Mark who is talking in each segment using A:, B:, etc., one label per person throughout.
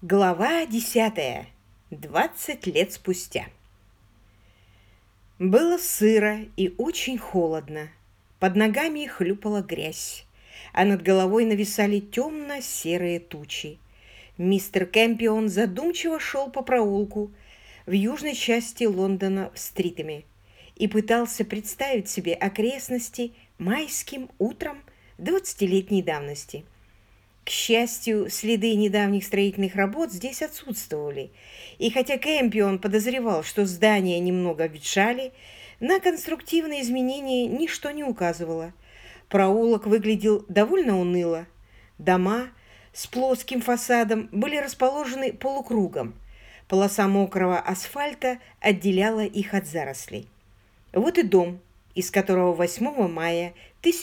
A: Глава 10. 20 лет спустя. Было сыро и очень холодно. Под ногами хлюпала грязь, а над головой нависали темно-серые тучи. Мистер Кэмпион задумчиво шел по проулку в южной части Лондона в Стритами и пытался представить себе окрестности майским утром 20-летней давности. К счастью, следы недавних строительных работ здесь отсутствовали, и хотя Кэмпион подозревал, что здания немного обветшали, на конструктивные изменения ничто не указывало. Проулок выглядел довольно уныло. Дома с плоским фасадом были расположены полукругом. Полоса мокрого асфальта отделяла их от зарослей. Вот и дом, из которого 8 мая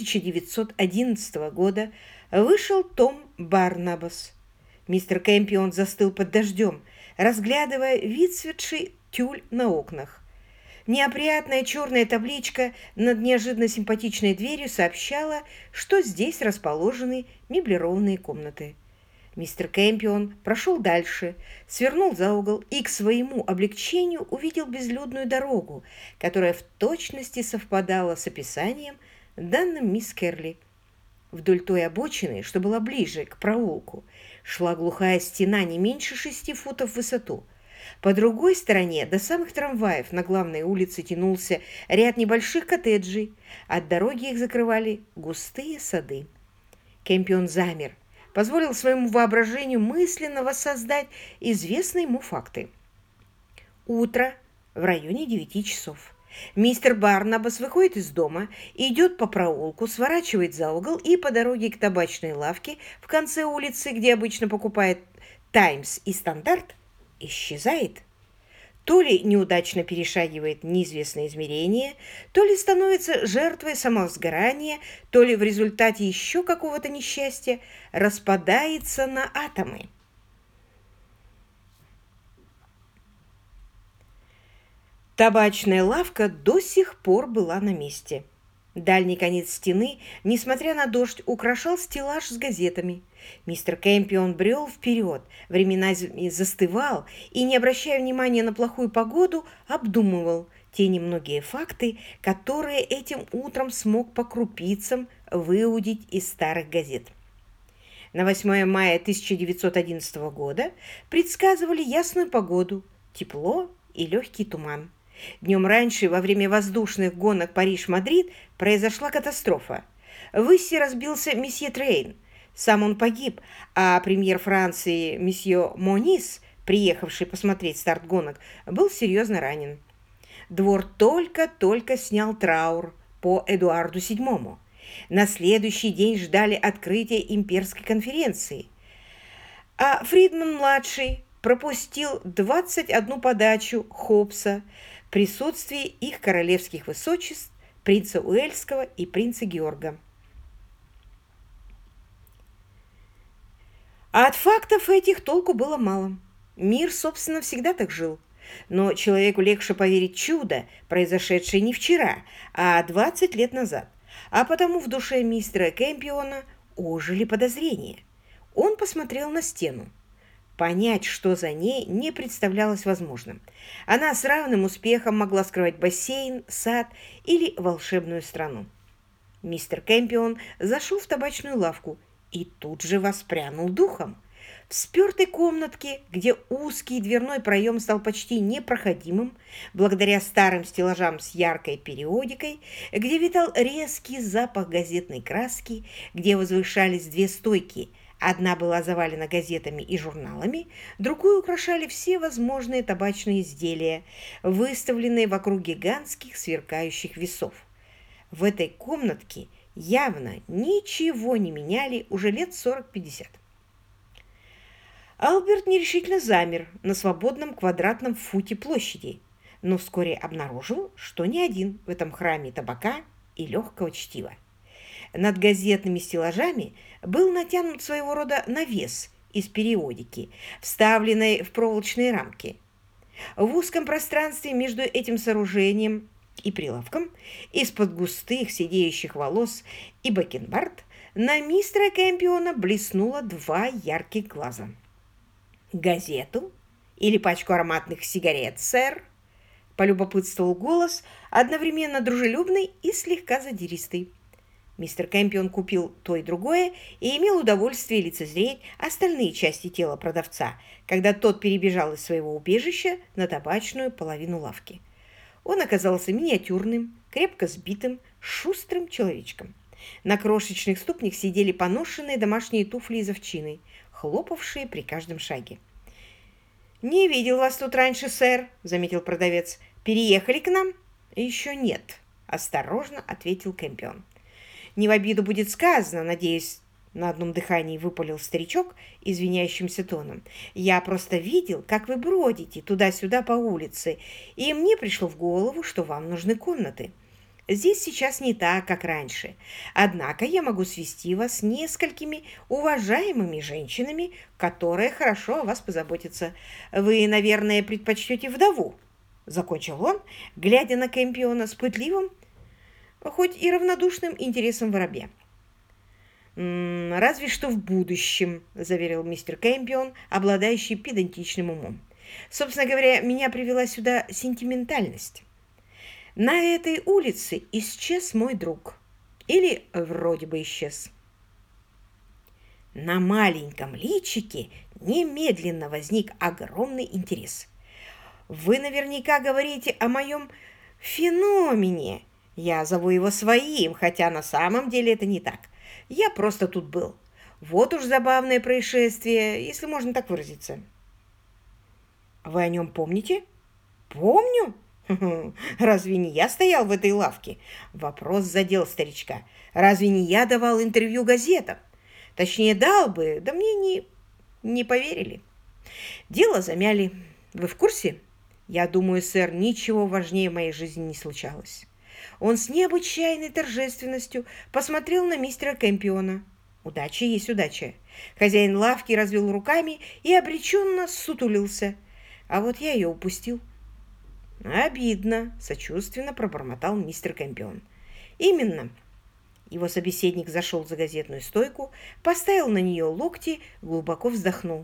A: 1911 года вышел Том Барнабас. Мистер Кэмпион застыл под дождем, разглядывая выцветший тюль на окнах. Неопрятная черная табличка над неожиданно симпатичной дверью сообщала, что здесь расположены меблированные комнаты. Мистер Кэмпион прошел дальше, свернул за угол и к своему облегчению увидел безлюдную дорогу, которая в точности совпадала с описанием, данным мисс Керли. Вдоль той обочины, что была ближе к проулку, шла глухая стена не меньше 6 футов в высоту. По другой стороне, до самых трамваев, на главной улице тянулся ряд небольших коттеджей. От дороги их закрывали густые сады. Кэмпион замер, позволил своему воображению мысленно воссоздать известные ему факты. Утро в районе 9 часов. Мистер Барнабас выходит из дома, идет по проулку, сворачивает за угол и по дороге к табачной лавке в конце улицы, где обычно покупает «Таймс» и «Стандарт», исчезает. То ли неудачно перешагивает неизвестное измерение, то ли становится жертвой самовозгорания, то ли в результате еще какого-то несчастья распадается на атомы. Табачная лавка до сих пор была на месте. Дальний конец стены, несмотря на дождь, украшал стеллаж с газетами. Мистер Кэмпион брел вперед, временами застывал и, не обращая внимания на плохую погоду, обдумывал те немногие факты, которые этим утром смог по крупицам выудить из старых газет. На 8 мая 1911 года предсказывали ясную погоду, тепло и легкий туман. Днем раньше, во время воздушных гонок Париж-Мадрид, произошла катастрофа. В Иссе разбился месье Трейн. Сам он погиб, а премьер Франции месье Монис, приехавший посмотреть старт гонок, был серьезно ранен. Двор только-только снял траур по Эдуарду VII. На следующий день ждали открытия имперской конференции. А Фридман-младший пропустил 21 подачу Хоббса в присутствии их королевских высочеств, принца Уэльского и принца Георга. А от фактов этих толку было мало. Мир, собственно, всегда так жил. Но человеку легче поверить в чудо, произошедшее не вчера, а 20 лет назад. А потому в душе мистера Кэмпиона ожили подозрения. Он посмотрел на стену. Понять, что за ней, не представлялось возможным. Она с равным успехом могла скрывать бассейн, сад или волшебную страну. Мистер Кэмпион зашел в табачную лавку и тут же воспрянул духом. В спертой комнатке, где узкий дверной проем стал почти непроходимым, благодаря старым стеллажам с яркой периодикой, где витал резкий запах газетной краски, где возвышались две стойки. Одна была завалена газетами и журналами, другую украшали все возможные табачные изделия, выставленные вокруг гигантских сверкающих весов. В этой комнатке явно ничего не меняли уже лет 40-50. Альберт нерешительно замер на свободном квадратном футе площади, но вскоре обнаружил, что не один в этом храме табака и легкого чтива. Над газетными стеллажами был натянут своего рода навес из периодики, вставленной в проволочные рамки. В узком пространстве между этим сооружением и прилавком, из-под густых сидеющих волос и бакенбард, на мистера Кэмпиона блеснуло 2 ярких глаза. «Газету? Или пачку ароматных сигарет, сэр?» — полюбопытствовал голос, одновременно дружелюбный и слегка задиристый. Мистер Кэмпион купил то и другое и имел удовольствие лицезреть остальные части тела продавца, когда тот перебежал из своего убежища на табачную половину лавки. Он оказался миниатюрным, крепко сбитым, шустрым человечком. На крошечных ступнях сидели поношенные домашние туфли из овчины, хлопавшие при каждом шаге. «Не видел вас тут раньше, сэр», — заметил продавец. «Переехали к нам?» «Еще нет», — осторожно ответил Кэмпион. «Не в обиду будет сказано, надеюсь», — на одном дыхании выпалил старичок извиняющимся тоном. «Я просто видел, как вы бродите туда-сюда по улице, и мне пришло в голову, что вам нужны комнаты. Здесь сейчас не так, как раньше. Однако я могу свести вас с несколькими уважаемыми женщинами, которые хорошо о вас позаботятся. Вы, наверное, предпочтете вдову?» Закончил он, глядя на Кэмпиона с пытливым, хоть и равнодушным интересом воробья. «Разве что в будущем», — заверил мистер Кэмпион, обладающий педантичным умом. «Собственно говоря, меня привела сюда сентиментальность. На этой улице исчез мой друг. Или вроде бы исчез». На маленьком личике немедленно возник огромный интерес. «Вы наверняка говорите о моем феномене. Я зову его своим, хотя на самом деле это не так. Я просто тут был. Вот уж забавное происшествие, если можно так выразиться». «Вы о нем помните?» «Помню. Разве не я стоял в этой лавке?» Вопрос задел старичка. «Разве не я давал интервью газетам? Точнее, дал бы, да мне не поверили. Дело замяли. Вы в курсе? Я думаю, сэр, ничего важнее в моей жизни не случалось». Он с необычайной торжественностью посмотрел на мистера Кэмпиона. Удача есть удача. Хозяин лавки развел руками и обреченно сутулился. А вот я ее упустил. «Обидно», — сочувственно пробормотал мистер Кэмпион. «Именно». Его собеседник зашел за газетную стойку, поставил на нее локти, глубоко вздохнул.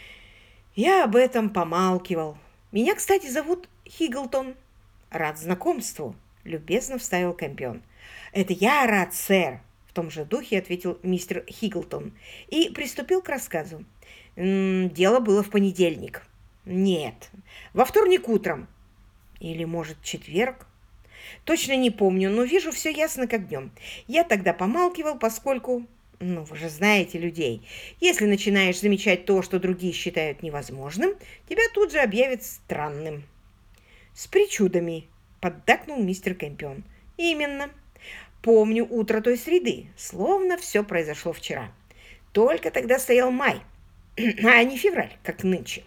A: «Я об этом помалкивал. Меня, кстати, зовут Хигглтон. Рад знакомству», — любезно вставил Кэмпион. «Это я рад, сэр», — в том же духе ответил мистер Хигглтон и приступил к рассказу. «Дело было в понедельник». «Нет, во вторник утром. Или, может, четверг? Точно не помню, но вижу все ясно, как днем. Я тогда помалкивал, поскольку... Ну, вы же знаете людей. Если начинаешь замечать то, что другие считают невозможным, тебя тут же объявят странным». «С причудами», — поддакнул мистер Кэмпион. «Именно. Помню утро той среды, словно все произошло вчера. Только тогда стоял май, а не февраль, как нынче.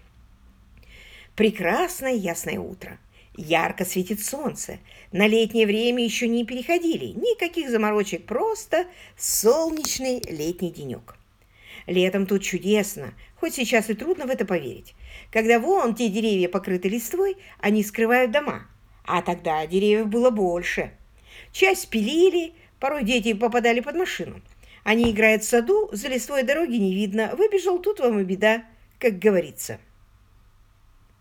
A: Прекрасное ясное утро. Ярко светит солнце. На летнее время еще не переходили. Никаких заморочек, просто солнечный летний денек. Летом тут чудесно, хоть сейчас и трудно в это поверить. Когда вон те деревья покрыты листвой, они скрывают дома. А тогда деревьев было больше. Часть пилили, порой дети попадали под машину. Они играют в саду, за листвой дороги не видно. Выбежал, тут вам и беда, как говорится».